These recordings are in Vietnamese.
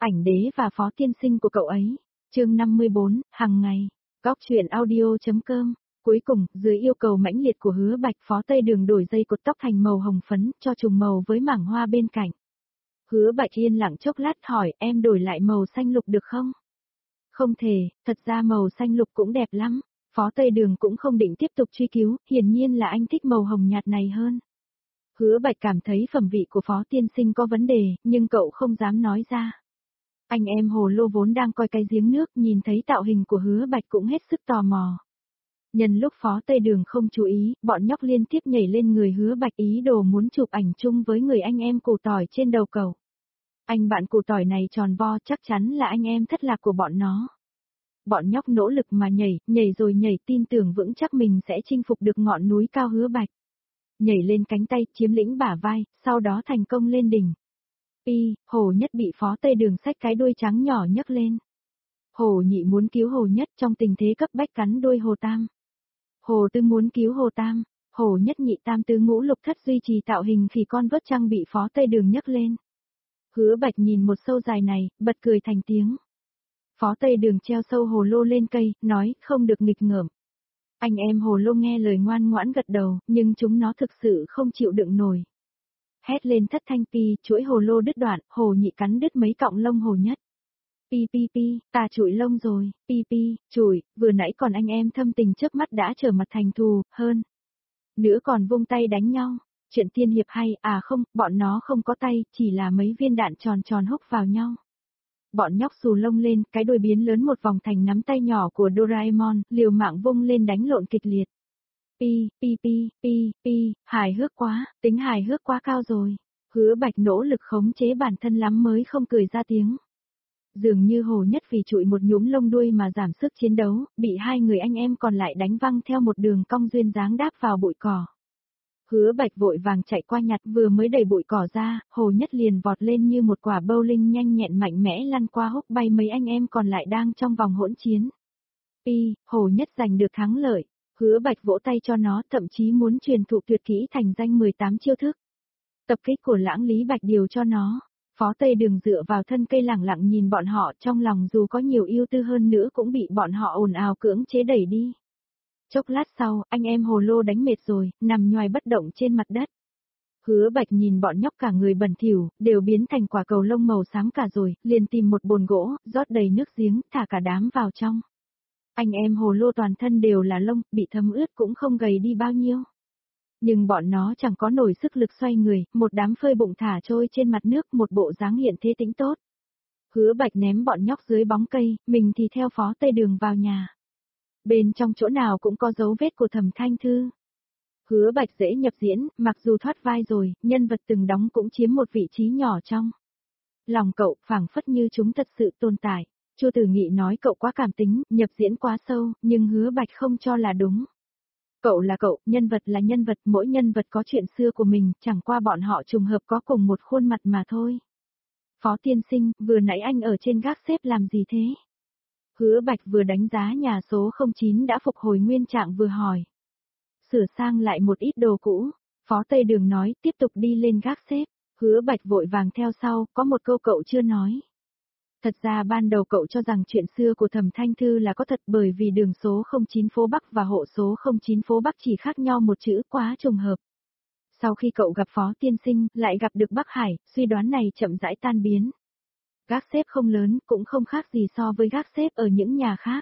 Ảnh đế và phó tiên sinh của cậu ấy. Chương 54, hàng ngày. Góc truyện audio.com. Cuối cùng, dưới yêu cầu mãnh liệt của Hứa Bạch, Phó Tây Đường đổi dây cột tóc thành màu hồng phấn, cho trùng màu với mảng hoa bên cạnh. Hứa Bạch yên lặng chốc lát hỏi, em đổi lại màu xanh lục được không? Không thể, thật ra màu xanh lục cũng đẹp lắm. Phó Tây Đường cũng không định tiếp tục truy cứu, hiển nhiên là anh thích màu hồng nhạt này hơn. Hứa Bạch cảm thấy phẩm vị của Phó tiên sinh có vấn đề, nhưng cậu không dám nói ra. Anh em Hồ Lô vốn đang coi cái giếng nước, nhìn thấy tạo hình của Hứa Bạch cũng hết sức tò mò. Nhân lúc Phó Tây Đường không chú ý, bọn nhóc liên tiếp nhảy lên người Hứa Bạch ý đồ muốn chụp ảnh chung với người anh em củ tỏi trên đầu cầu. Anh bạn củ tỏi này tròn vo, chắc chắn là anh em thất lạc của bọn nó. Bọn nhóc nỗ lực mà nhảy rồi nhảy, tin tưởng vững chắc mình sẽ chinh phục được ngọn núi cao Hứa Bạch. Nhảy lên cánh tay, chiếm lĩnh bả vai, sau đó thành công lên đỉnh. Hồ Nhất bị Phó Tây Đường xách cái đuôi trắng nhỏ nhấc lên. Hồ Nhị muốn cứu Hồ Nhất trong tình thế cấp bách cắn đuôi Hồ Tam. Hồ Tư muốn cứu Hồ Tam. Hồ Nhất Nhị Tam Tứ Ngũ Lục Thất duy trì tạo hình khỉ con vớt trăng bị Phó Tây Đường nhấc lên. Hứa Bạch nhìn một sâu dài này, bật cười thành tiếng. Phó Tây Đường treo sâu hồ lô lên cây, nói, không được nghịch ngợm. Anh em hồ lô nghe lời ngoan ngoãn gật đầu, nhưng chúng nó thực sự không chịu đựng nổi. Hét lên thất thanh, chuỗi hồ lô đứt đoạn, Hồ Nhị cắn đứt mấy cọng lông Hồ Nhất. Ta trụi lông rồi, trụi, vừa nãy còn anh em thâm tình chớp mắt đã trở mặt thành thù, hơn nữa còn vung tay đánh nhau. Chuyện tiên hiệp hay, à không, bọn nó không có tay, chỉ là mấy viên đạn tròn tròn húc vào nhau. Bọn nhóc xù lông lên, cái đuôi biến lớn một vòng thành nắm tay nhỏ của Doraemon, liều mạng vung lên đánh lộn kịch liệt. Hài hước quá, tính hài hước quá cao rồi. Hứa Bạch nỗ lực khống chế bản thân lắm mới không cười ra tiếng. Dường như Hồ Nhất vì trụi một nhúm lông đuôi mà giảm sức chiến đấu, bị hai người anh em còn lại đánh văng theo một đường cong duyên dáng đáp vào bụi cỏ. Hứa Bạch vội vàng chạy qua nhặt, vừa mới đẩy bụi cỏ ra, Hồ Nhất liền vọt lên như một quả bowling nhanh nhẹn mạnh mẽ lăn qua húc bay mấy anh em còn lại đang trong vòng hỗn chiến. Hồ Nhất giành được thắng lợi. Hứa Bạch vỗ tay cho nó, thậm chí muốn truyền thụ tuyệt kỹ thành danh 18 chiêu thức. Tập kích của Lãng Lý Bạch điều cho nó. Phó Tây Đường dựa vào thân cây lẳng lặng nhìn bọn họ, trong lòng dù có nhiều yêu tư hơn nữa cũng bị bọn họ ồn ào cưỡng chế đẩy đi. Chốc lát sau, anh em Hồ Lô đánh mệt rồi, nằm nhoài bất động trên mặt đất. Hứa Bạch nhìn bọn nhóc cả người bẩn thỉu, đều biến thành quả cầu lông màu xám cả rồi, liền tìm một bồn gỗ, rót đầy nước giếng, thả cả đám vào trong. Anh em Hồ Lô toàn thân đều là lông, bị thấm ướt cũng không gầy đi bao nhiêu. Nhưng bọn nó chẳng có nổi sức lực xoay người, một đám phơi bụng thả trôi trên mặt nước, một bộ dáng hiện thế tĩnh tốt. Hứa Bạch ném bọn nhóc dưới bóng cây, mình thì theo Phó Tây Đường vào nhà. Bên trong chỗ nào cũng có dấu vết của Thẩm Thanh Thư. Hứa Bạch dễ nhập diễn, mặc dù thoát vai rồi, nhân vật từng đóng cũng chiếm một vị trí nhỏ trong lòng cậu, phảng phất như chúng thật sự tồn tại. Chu Tử Nghị nói cậu quá cảm tính, nhập diễn quá sâu, nhưng Hứa Bạch không cho là đúng. Cậu là cậu, nhân vật là nhân vật, mỗi nhân vật có chuyện xưa của mình, chẳng qua bọn họ trùng hợp có cùng một khuôn mặt mà thôi. Phó tiên sinh, vừa nãy anh ở trên gác xếp làm gì thế? Hứa Bạch vừa đánh giá nhà số 09 đã phục hồi nguyên trạng vừa hỏi. Sửa sang lại một ít đồ cũ, Phó Tây Đường nói, tiếp tục đi lên gác xếp. Hứa Bạch vội vàng theo sau, có một câu cậu chưa nói. Thật ra ban đầu cậu cho rằng chuyện xưa của Thẩm Thanh Thư là có thật, bởi vì đường số 09 phố Bắc và hộ số 09 phố Bắc chỉ khác nhau một chữ, quá trùng hợp. Sau khi cậu gặp Phó tiên sinh, lại gặp được Bắc Hải, suy đoán này chậm rãi tan biến. Gác xếp không lớn, cũng không khác gì so với gác xếp ở những nhà khác.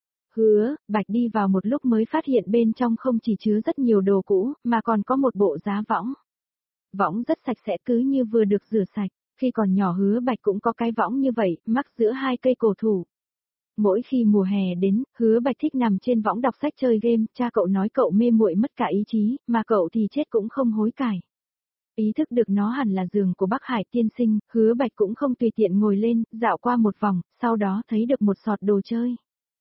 Hứa Bạch đi vào một lúc mới phát hiện bên trong không chỉ chứa rất nhiều đồ cũ, mà còn có một bộ giá võng. Võng rất sạch sẽ, cứ như vừa được rửa sạch. Khi còn nhỏ Hứa Bạch cũng có cái võng như vậy, mắc giữa hai cây cổ thụ. Mỗi khi mùa hè đến, Hứa Bạch thích nằm trên võng đọc sách chơi game, cha cậu nói cậu mê muội mất cả ý chí, mà cậu thì chết cũng không hối cải. Ý thức được nó hẳn là giường của Bắc Hải tiên sinh, Hứa Bạch cũng không tùy tiện ngồi lên, dạo qua một vòng, sau đó thấy được một sọt đồ chơi.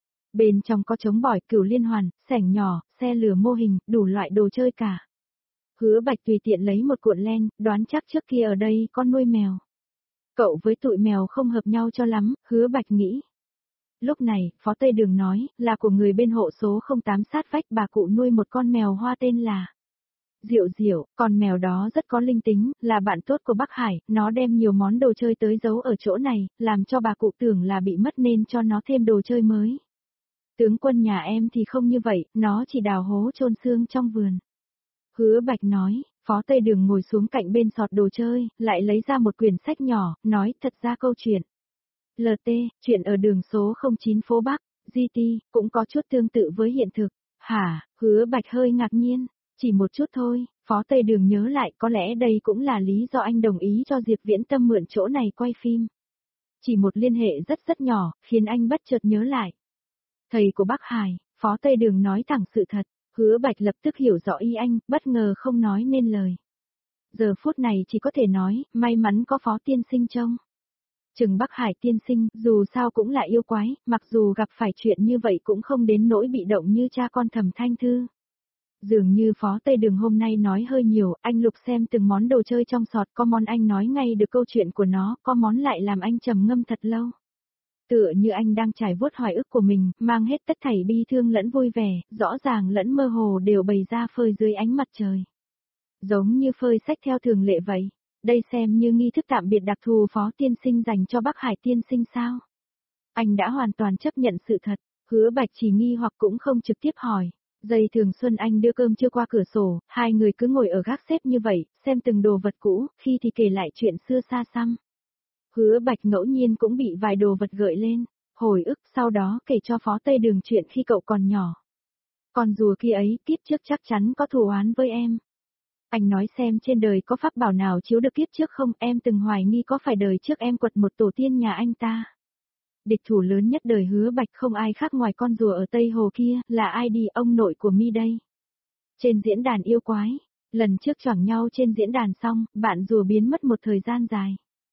Bên trong có chống bỏi, cửu liên hoàn, xẻng nhỏ, xe lửa mô hình, đủ loại đồ chơi cả. Hứa Bạch tùy tiện lấy một cuộn len, đoán chắc trước kia ở đây con nuôi mèo. Cậu với tụi mèo không hợp nhau cho lắm, Hứa Bạch nghĩ. Lúc này, Phó Tây Đường nói, là của người bên hộ số 08 sát vách, bà cụ nuôi một con mèo hoa tên là Diệu diệu, con mèo đó rất có linh tính, là bạn tốt của Bắc Hải, nó đem nhiều món đồ chơi tới giấu ở chỗ này, làm cho bà cụ tưởng là bị mất nên cho nó thêm đồ chơi mới. Tướng quân nhà em thì không như vậy, nó chỉ đào hố chôn xương trong vườn. Hứa Bạch nói, Phó Tây Đường ngồi xuống cạnh bên sọt đồ chơi, lại lấy ra một quyển sách nhỏ, nói thật ra câu chuyện. LT, chuyện ở đường số 09 phố Bắc, GT, cũng có chút tương tự với hiện thực. Hả, Hứa Bạch hơi ngạc nhiên, chỉ một chút thôi, Phó Tây Đường nhớ lại có lẽ đây cũng là lý do anh đồng ý cho Diệp Viễn Tâm mượn chỗ này quay phim. Chỉ một liên hệ rất rất nhỏ, khiến anh bất chợt nhớ lại. Thầy của Bắc Hải, Phó Tây Đường nói thẳng sự thật, Hứa Bạch lập tức hiểu rõ ý anh, bất ngờ không nói nên lời. Giờ phút này chỉ có thể nói, may mắn có Phó tiên sinh trông. Trừng Bắc Hải tiên sinh, dù sao cũng là yêu quái, mặc dù gặp phải chuyện như vậy cũng không đến nỗi bị động như cha con Thẩm Thanh Thư. Dường như Phó Tây Đường hôm nay nói hơi nhiều, anh lục xem từng món đồ chơi trong sọt, có món anh nói ngay được câu chuyện của nó, có món lại làm anh trầm ngâm thật lâu. Tựa như anh đang trải vuốt hoài ức của mình, mang hết tất thảy bi thương lẫn vui vẻ, rõ ràng lẫn mơ hồ đều bày ra phơi dưới ánh mặt trời. Giống như phơi sách theo thường lệ vậy. Đây xem như nghi thức tạm biệt đặc thù Phó tiên sinh dành cho Bắc Hải tiên sinh sao? Anh đã hoàn toàn chấp nhận sự thật, Hứa Bạch chỉ nghi hoặc cũng không trực tiếp hỏi. Dây Thường Xuân anh đưa cơm chưa qua cửa sổ, hai người cứ ngồi ở gác xếp như vậy, xem từng đồ vật cũ, khi thì kể lại chuyện xưa xa xăm. Hứa Bạch ngẫu nhiên cũng bị vài đồ vật gợi lên, hồi ức sau đó kể cho Phó Tây Đường chuyện khi cậu còn nhỏ. Con rùa kia ấy kiếp trước chắc chắn có thù oán với em. Anh nói xem trên đời có pháp bảo nào chiếu được kiếp trước không, em từng hoài nghi có phải đời trước em quật một tổ tiên nhà anh ta. Địch thủ lớn nhất đời Hứa Bạch không ai khác ngoài con rùa ở Tây Hồ kia, là ai đi, ông nội của mi đây. Trên diễn đàn yêu quái, lần trước choảng nhau trên diễn đàn xong, bạn rùa biến mất một thời gian dài.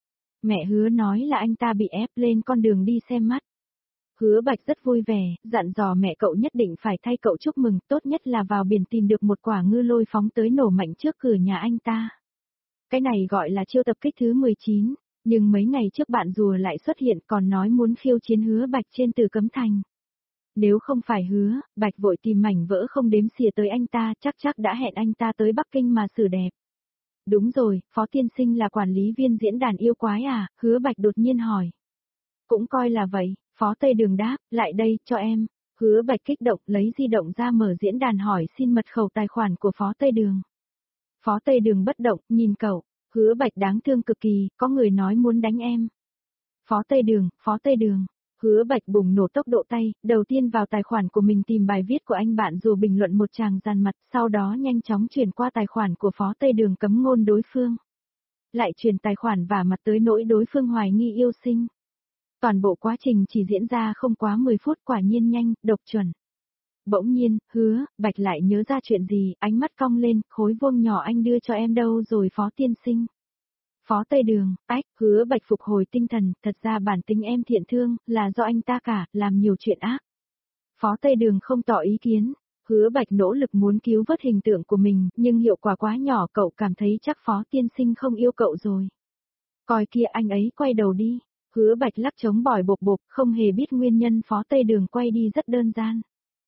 Mẹ Hứa nói là anh ta bị ép lên con đường đi xem mắt. Hứa Bạch rất vui vẻ, dặn dò mẹ cậu nhất định phải thay cậu chúc mừng, tốt nhất là vào biển tìm được một quả ngư lôi phóng tới nổ mạnh trước cửa nhà anh ta. Cái này gọi là chiêu tập kích thứ 19, nhưng mấy ngày trước bạn rùa lại xuất hiện còn nói muốn khiêu chiến Hứa Bạch trên Từ Cấm Thành. Nếu không phải Hứa, Bạch vội tìm mảnh vỡ không đếm xỉa tới anh ta, chắc đã hẹn anh ta tới Bắc Kinh mà xử đẹp. Đúng rồi, Phó tiên sinh là quản lý viên diễn đàn yêu quái à, Hứa Bạch đột nhiên hỏi. Cũng coi là vậy, Phó Tây Đường đáp, lại đây, cho em. Hứa Bạch kích động lấy di động ra mở diễn đàn hỏi xin mật khẩu tài khoản của Phó Tây Đường. Phó Tây Đường bất động, nhìn cậu, Hứa Bạch đáng thương cực kỳ, có người nói muốn đánh em. Phó Tây Đường. Hứa Bạch bùng nổ tốc độ tay, đầu tiên vào tài khoản của mình tìm bài viết của anh bạn rùa bình luận một tràng dàn mặt, sau đó nhanh chóng chuyển qua tài khoản của Phó Tây Đường cấm ngôn đối phương. Lại truyền tài khoản vả mặt tới nỗi đối phương hoài nghi yêu sinh. Toàn bộ quá trình chỉ diễn ra không quá 10 phút, quả nhiên nhanh, độc chuẩn. Bỗng nhiên, Hứa Bạch lại nhớ ra chuyện gì, ánh mắt cong lên, khối vuông nhỏ anh đưa cho em đâu rồi Phó tiên sinh. Phó Tây Đường, Hứa Bạch phục hồi tinh thần, thật ra bản tính em thiện thương, là do anh ta cả, làm nhiều chuyện ác. Phó Tây Đường không tỏ ý kiến, Hứa Bạch nỗ lực muốn cứu vớt hình tượng của mình, nhưng hiệu quả quá nhỏ, cậu cảm thấy chắc Phó tiên sinh không yêu cậu rồi. Coi kia, anh ấy quay đầu đi. Hứa Bạch lắc chống bỏi bộp bộp, không hề biết nguyên nhân Phó Tây Đường quay đi rất đơn giản.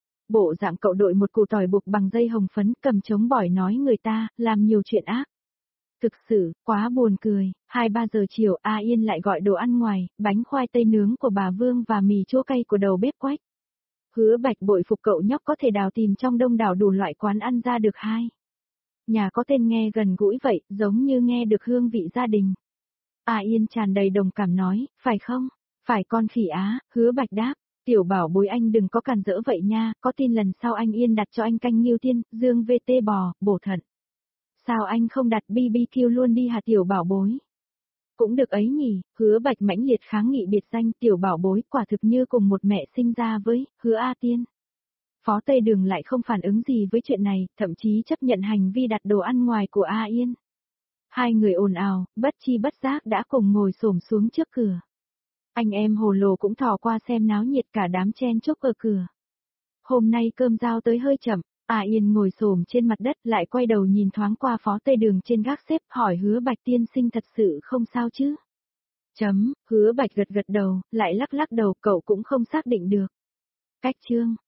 Bộ dạng cậu đội một củ tỏi buộc bằng dây hồng phấn, cầm chống bỏi nói người ta, làm nhiều chuyện ác. Thực sự, quá buồn cười, 2-3 giờ chiều A Yên lại gọi đồ ăn ngoài, bánh khoai tây nướng của bà Vương và mì chua cay của đầu bếp Quách. Hứa Bạch bội phục cậu nhóc có thể đào tìm trong đông đảo đủ loại quán ăn ra được hai. Nhà có tên nghe gần gũi vậy, giống như nghe được hương vị gia đình. A Yên tràn đầy đồng cảm nói, phải không? Phải con khỉ á, Hứa Bạch đáp. Tiểu bảo bối anh đừng có càn rỡ vậy nha, có tin lần sau anh Yên đặt cho anh canh Nghiêu Thiên, Dương VT bò, bổ thận. Sao anh không đặt BBQ luôn đi hả tiểu bảo bối? Cũng được ấy nhỉ, Hứa Bạch mãnh liệt kháng nghị biệt danh tiểu bảo bối, quả thực như cùng một mẹ sinh ra với Hứa A Tiên. Phó Tây Đường lại không phản ứng gì với chuyện này, thậm chí chấp nhận hành vi đặt đồ ăn ngoài của A Yên. Hai người ồn ào, bất chi bất giác đã cùng ngồi xổm xuống trước cửa. Anh em hồ lồ cũng thò qua xem náo nhiệt, cả đám chen chúc ở cửa. Hôm nay cơm giao tới hơi chậm, A Yên ngồi xổm trên mặt đất lại quay đầu nhìn thoáng qua Phó Tây Đường trên gác xếp hỏi Hứa Bạch tiên sinh thật sự không sao chứ? Hứa Bạch gật gật đầu, lại lắc lắc đầu, cậu cũng không xác định được. Cách chương